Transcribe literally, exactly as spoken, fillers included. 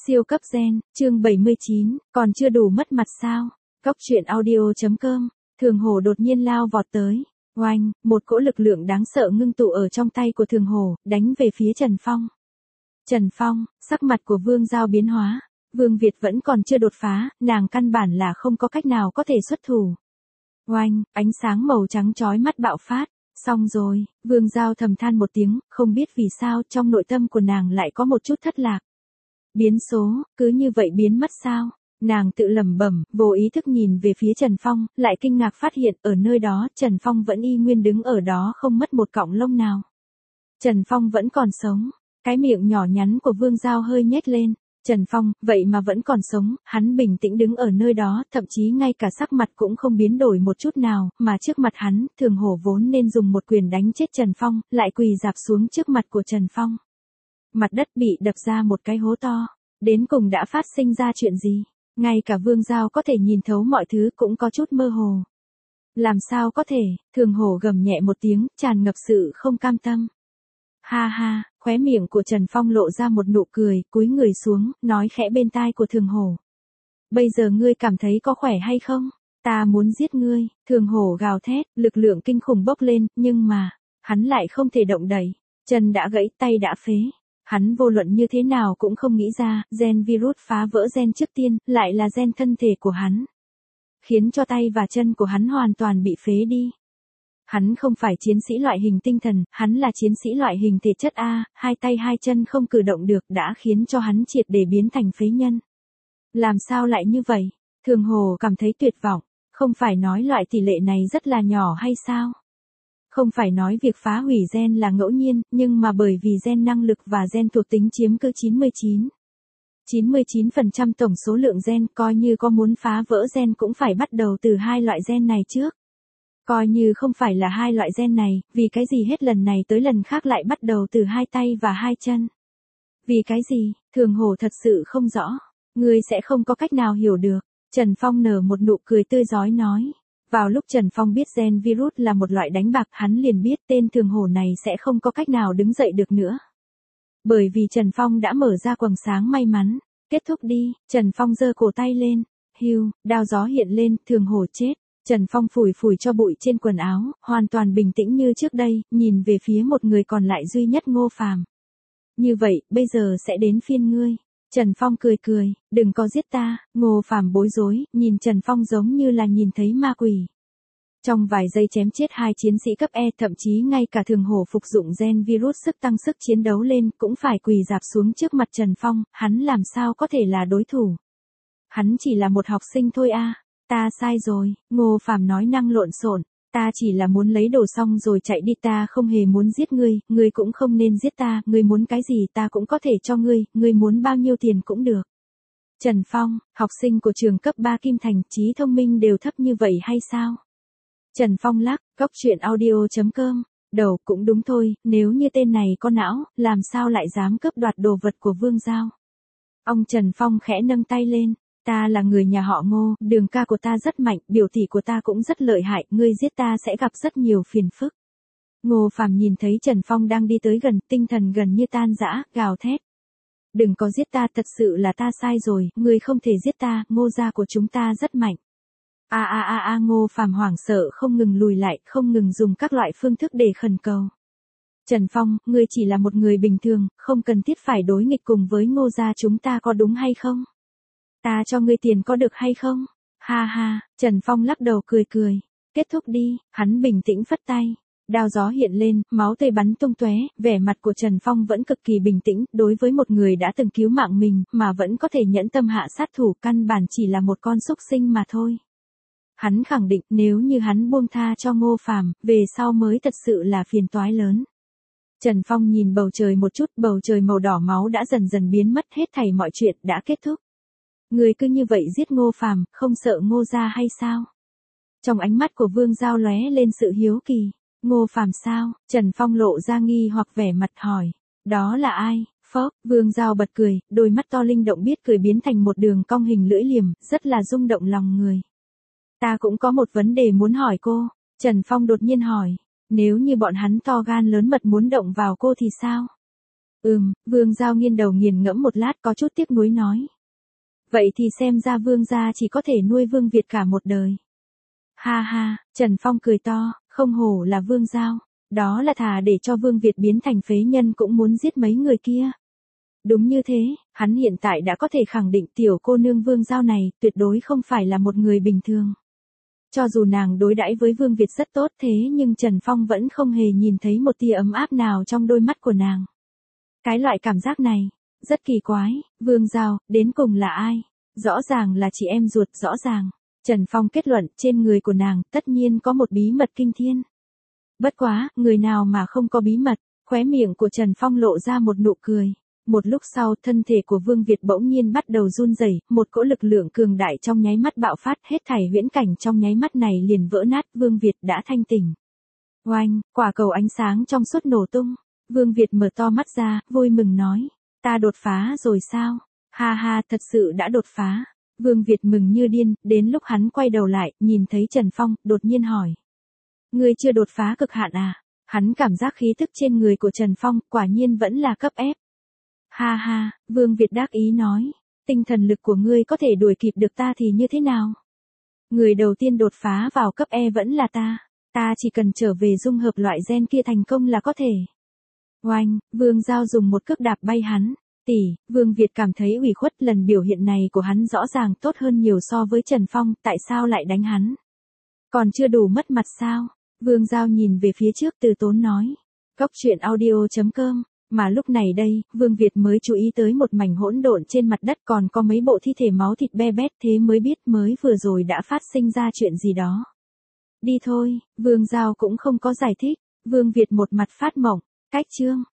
Siêu cấp gen, chương bảy mươi chín, còn chưa đủ mất mặt sao? Cóc truyện audio chấm com, Thường Hổ đột nhiên lao vọt tới. Oanh, một cỗ lực lượng đáng sợ ngưng tụ ở trong tay của Thường Hổ, đánh về phía Trần Phong. Trần Phong, sắc mặt của Vương Giao biến hóa. Vương Việt vẫn còn chưa đột phá, nàng căn bản là không có cách nào có thể xuất thủ. Oanh, ánh sáng màu trắng chói mắt bạo phát. Xong rồi, Vương Giao thầm than một tiếng, không biết vì sao trong nội tâm của nàng lại có một chút thất lạc. Biến số, cứ như vậy biến mất sao? Nàng tự lẩm bẩm, vô ý thức nhìn về phía Trần Phong, lại kinh ngạc phát hiện ở nơi đó Trần Phong vẫn y nguyên đứng ở đó không mất một cọng lông nào. Trần Phong vẫn còn sống, cái miệng nhỏ nhắn của Vương Giao hơi nhếch lên. Trần Phong, vậy mà vẫn còn sống, hắn bình tĩnh đứng ở nơi đó, thậm chí ngay cả sắc mặt cũng không biến đổi một chút nào, mà trước mặt hắn, Thường Hổ vốn nên dùng một quyền đánh chết Trần Phong, lại quỳ rạp xuống trước mặt của Trần Phong. Mặt đất bị đập ra một cái hố to, đến cùng đã phát sinh ra chuyện gì? Ngay cả Vương Giao có thể nhìn thấu mọi thứ cũng có chút mơ hồ. Làm sao có thể? Thường Hổ gầm nhẹ một tiếng, tràn ngập sự không cam tâm. Ha ha, khóe miệng của Trần Phong lộ ra một nụ cười, cúi người xuống, nói khẽ bên tai của Thường Hổ. Bây giờ ngươi cảm thấy có khỏe hay không? Ta muốn giết ngươi. Thường Hổ gào thét, lực lượng kinh khủng bốc lên, nhưng mà, hắn lại không thể động đậy. Chân đã gãy, tay đã phế. Hắn vô luận như thế nào cũng không nghĩ ra, gen virus phá vỡ gen trước tiên, lại là gen thân thể của hắn. Khiến cho tay và chân của hắn hoàn toàn bị phế đi. Hắn không phải chiến sĩ loại hình tinh thần, hắn là chiến sĩ loại hình thể chất A, hai tay hai chân không cử động được đã khiến cho hắn triệt để biến thành phế nhân. Làm sao lại như vậy? Thường Hồ cảm thấy tuyệt vọng, không phải nói loại tỷ lệ này rất là nhỏ hay sao? Không phải nói việc phá hủy gen là ngẫu nhiên, nhưng mà bởi vì gen năng lực và gen thuộc tính chiếm cứ chín mươi chín. chín mươi chín phần trăm tổng số lượng gen, coi như có muốn phá vỡ gen cũng phải bắt đầu từ hai loại gen này trước. Coi như không phải là hai loại gen này, vì cái gì hết lần này tới lần khác lại bắt đầu từ hai tay và hai chân. Vì cái gì, Thường Hổ thật sự không rõ. Ngươi sẽ không có cách nào hiểu được. Trần Phong nở một nụ cười tươi rói nói. Vào lúc Trần Phong biết gen virus là một loại đánh bạc, hắn liền biết tên Thường Hổ này sẽ không có cách nào đứng dậy được nữa. Bởi vì Trần Phong đã mở ra quầng sáng may mắn. Kết thúc đi, Trần Phong giơ cổ tay lên. Hiu, đao gió hiện lên, Thường Hổ chết. Trần Phong phủi phủi cho bụi trên quần áo, hoàn toàn bình tĩnh như trước đây, nhìn về phía một người còn lại duy nhất Ngô Phàm. Như vậy, bây giờ sẽ đến phiên ngươi. Trần Phong cười cười, đừng có giết ta. Ngô Phàm bối rối, nhìn Trần Phong giống như là nhìn thấy ma quỷ. Trong vài giây chém chết hai chiến sĩ cấp E, thậm chí ngay cả Thường Hổ phục dụng gen virus sức tăng sức chiến đấu lên cũng phải quỳ rạp xuống trước mặt Trần Phong, hắn làm sao có thể là đối thủ. Hắn chỉ là một học sinh thôi a. Ta sai rồi, Ngô Phàm nói năng lộn xộn, ta chỉ là muốn lấy đồ xong rồi chạy đi, ta không hề muốn giết ngươi, ngươi cũng không nên giết ta, ngươi muốn cái gì ta cũng có thể cho ngươi, ngươi muốn bao nhiêu tiền cũng được. Trần Phong, học sinh của trường cấp ba Kim Thành, trí thông minh đều thấp như vậy hay sao? Trần Phong lắc, cóc truyện audio chấm com, đầu cũng đúng thôi, nếu như tên này có não, làm sao lại dám cướp đoạt đồ vật của Vương Giao? Ông Trần Phong khẽ nâng tay lên. Ta là người nhà họ Ngô, đường ca của ta rất mạnh, biểu tỷ của ta cũng rất lợi hại, ngươi giết ta sẽ gặp rất nhiều phiền phức. Ngô Phàm nhìn thấy Trần Phong đang đi tới gần, tinh thần gần như tan rã, gào thét. Đừng có giết ta, thật sự là ta sai rồi, ngươi không thể giết ta, Ngô gia của chúng ta rất mạnh. A a a a Ngô Phàm hoảng sợ không ngừng lùi lại, không ngừng dùng các loại phương thức để khẩn cầu. Trần Phong, ngươi chỉ là một người bình thường, không cần thiết phải đối nghịch cùng với Ngô gia chúng ta, có đúng hay không? Ta cho ngươi tiền có được hay không? Ha ha, Trần Phong lắc đầu cười cười. Kết thúc đi, hắn bình tĩnh phất tay. Đao gió hiện lên, máu tươi bắn tung tóe, vẻ mặt của Trần Phong vẫn cực kỳ bình tĩnh, đối với một người đã từng cứu mạng mình, mà vẫn có thể nhẫn tâm hạ sát thủ, căn bản chỉ là một con súc sinh mà thôi. Hắn khẳng định nếu như hắn buông tha cho Ngô Phàm, về sau mới thật sự là phiền toái lớn. Trần Phong nhìn bầu trời một chút, bầu trời màu đỏ máu đã dần dần biến mất, hết thảy mọi chuyện đã kết thúc. Người cứ như vậy giết Ngô Phàm, không sợ Ngô gia hay sao? Trong ánh mắt của Vương Giao lóe lên sự hiếu kỳ. Ngô Phàm sao? Trần Phong lộ ra nghi hoặc vẻ mặt hỏi. Đó là ai? Phốc, Vương Giao bật cười, đôi mắt to linh động biết cười biến thành một đường cong hình lưỡi liềm, rất là rung động lòng người. Ta cũng có một vấn đề muốn hỏi cô. Trần Phong đột nhiên hỏi. Nếu như bọn hắn to gan lớn mật muốn động vào cô thì sao? Ừm, Vương Giao nghiêng đầu nghiền ngẫm một lát có chút tiếc nuối nói. Vậy thì xem ra Vương gia chỉ có thể nuôi Vương Việt cả một đời. Ha ha, Trần Phong cười to, không hổ là Vương Giao. Đó là thà để cho Vương Việt biến thành phế nhân cũng muốn giết mấy người kia. Đúng như thế, hắn hiện tại đã có thể khẳng định tiểu cô nương Vương Giao này tuyệt đối không phải là một người bình thường. Cho dù nàng đối đãi với Vương Việt rất tốt thế nhưng Trần Phong vẫn không hề nhìn thấy một tia ấm áp nào trong đôi mắt của nàng. Cái loại cảm giác này, rất kỳ quái, Vương Giao, đến cùng là ai? Rõ ràng là chị em ruột, rõ ràng. Trần Phong kết luận trên người của nàng tất nhiên có một bí mật kinh thiên. Bất quá, người nào mà không có bí mật, khóe miệng của Trần Phong lộ ra một nụ cười. Một lúc sau, thân thể của Vương Việt bỗng nhiên bắt đầu run rẩy, một cỗ lực lượng cường đại trong nháy mắt bạo phát, hết thảy huyễn cảnh trong nháy mắt này liền vỡ nát, Vương Việt đã thanh tỉnh. Oanh, quả cầu ánh sáng trong suốt nổ tung. Vương Việt mở to mắt ra, vui mừng nói, ta đột phá rồi sao? Ha ha, thật sự đã đột phá. Vương Việt mừng như điên, đến lúc hắn quay đầu lại, nhìn thấy Trần Phong, đột nhiên hỏi. Ngươi chưa đột phá cực hạn à? Hắn cảm giác khí tức trên người của Trần Phong, quả nhiên vẫn là cấp ép. Ha ha, Vương Việt đắc ý nói, tinh thần lực của ngươi có thể đuổi kịp được ta thì như thế nào? Người đầu tiên đột phá vào cấp E vẫn là ta, ta chỉ cần trở về dung hợp loại gen kia thành công là có thể. Oanh, Vương Giao dùng một cước đạp bay hắn. Tỷ, Vương Việt cảm thấy ủy khuất, lần biểu hiện này của hắn rõ ràng tốt hơn nhiều so với Trần Phong, tại sao lại đánh hắn? Còn chưa đủ mất mặt sao? Vương Giao nhìn về phía trước từ tốn nói. Cốc truyện audio chấm com. Mà lúc này đây, Vương Việt mới chú ý tới một mảnh hỗn độn trên mặt đất còn có mấy bộ thi thể máu thịt be bét, thế mới biết mới vừa rồi đã phát sinh ra chuyện gì đó. Đi thôi, Vương Giao cũng không có giải thích, Vương Việt một mặt phát mộng, cách chương.